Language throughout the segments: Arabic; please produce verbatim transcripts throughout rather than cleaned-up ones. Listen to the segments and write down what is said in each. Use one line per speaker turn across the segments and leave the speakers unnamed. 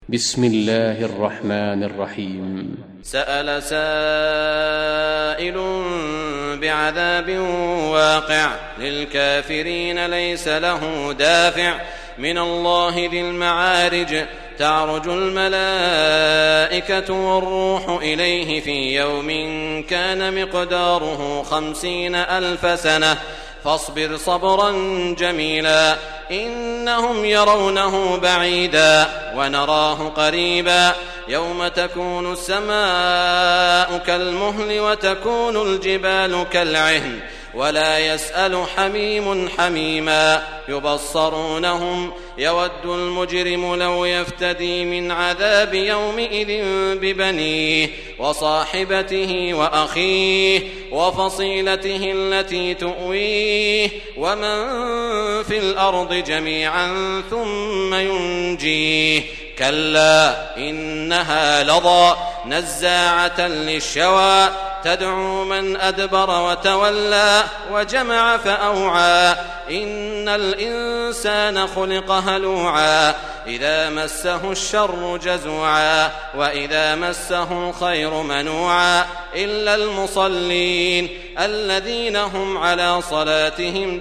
بسم الله الرحمن الرحيم.
سأل سائل بعذاب واقع للكافرين ليس له دافع من الله ذي المعارج تعرج الملائكة والروح إليه في يوم كان مقداره خمسين ألف سنة فاصبر صبرا جميلا إنهم يرونه بعيدا ونراه قريبا يوم تكون السماء كالمهل وتكون الجبال كالعهن ولا يسأل حميم حميما يبصرونهم يود المجرم لو يفتدي من عذاب يومئذ ببنيه وصاحبته وأخيه وفصيلته التي تؤويه ومن في الأرض جميعا ثم ينجيه كلا إنها لظى نزاعة للشوى تدعو من أدبر وتولى وجمع فأوعى إن الإنسان خلق هلوعا إذا مسه الشر جزوعا وإذا مسه الخير منوعا إلا المصلين الذين هم على صلاتهم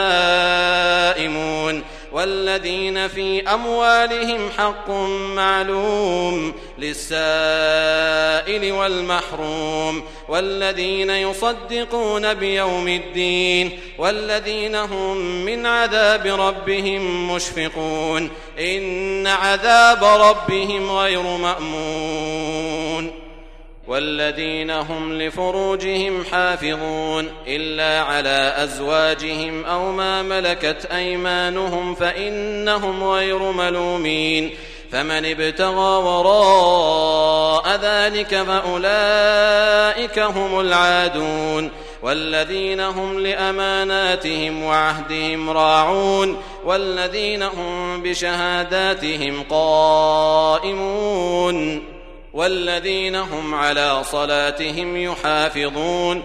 دائمون والذين في أموالهم حق معلوم للسائل والمحروم والذين يصدقون بيوم الدين والذين هم من عذاب ربهم مشفقون إن عذاب ربهم غير مأمون والذين هم لفروجهم حافظون إلا على أزواجهم أو ما ملكت أيمانهم فإنهم غير ملومين فمن ابتغى وراء ذلك فأولئك هم العادون والذين هم لأماناتهم وعهدهم راعون والذين هم بشهاداتهم قائمون والذين هم على صلاتهم يحافظون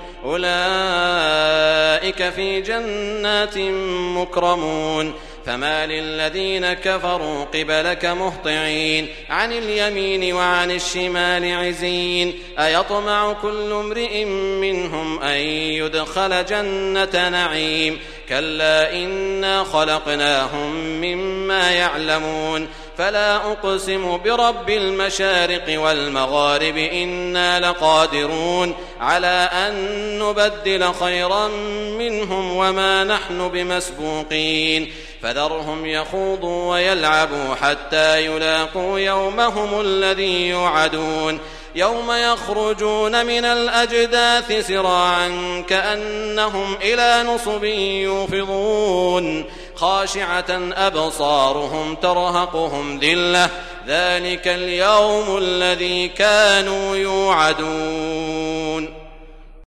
أولئك في جنات مكرمون فما للذين كفروا قبلك مهطعين عن اليمين وعن الشمال عزين أيطمع كل امرئ منهم أن يدخل جنة نعيم كلا إنا خلقناهم مما يعلمون فلا أقسم برب المشارق والمغارب إنا لقادرون على أن نبدل خيرا منهم وما نحن بمسبوقين فذرهم يخوضوا ويلعبوا حتى يلاقوا يومهم الذي يوعدون يوم يخرجون من الأجداث سراعا كأنهم إلى نصب يوفضون خاشعة أبصارهم ترهقهم ذلة ذلك اليوم الذي كانوا يوعدون.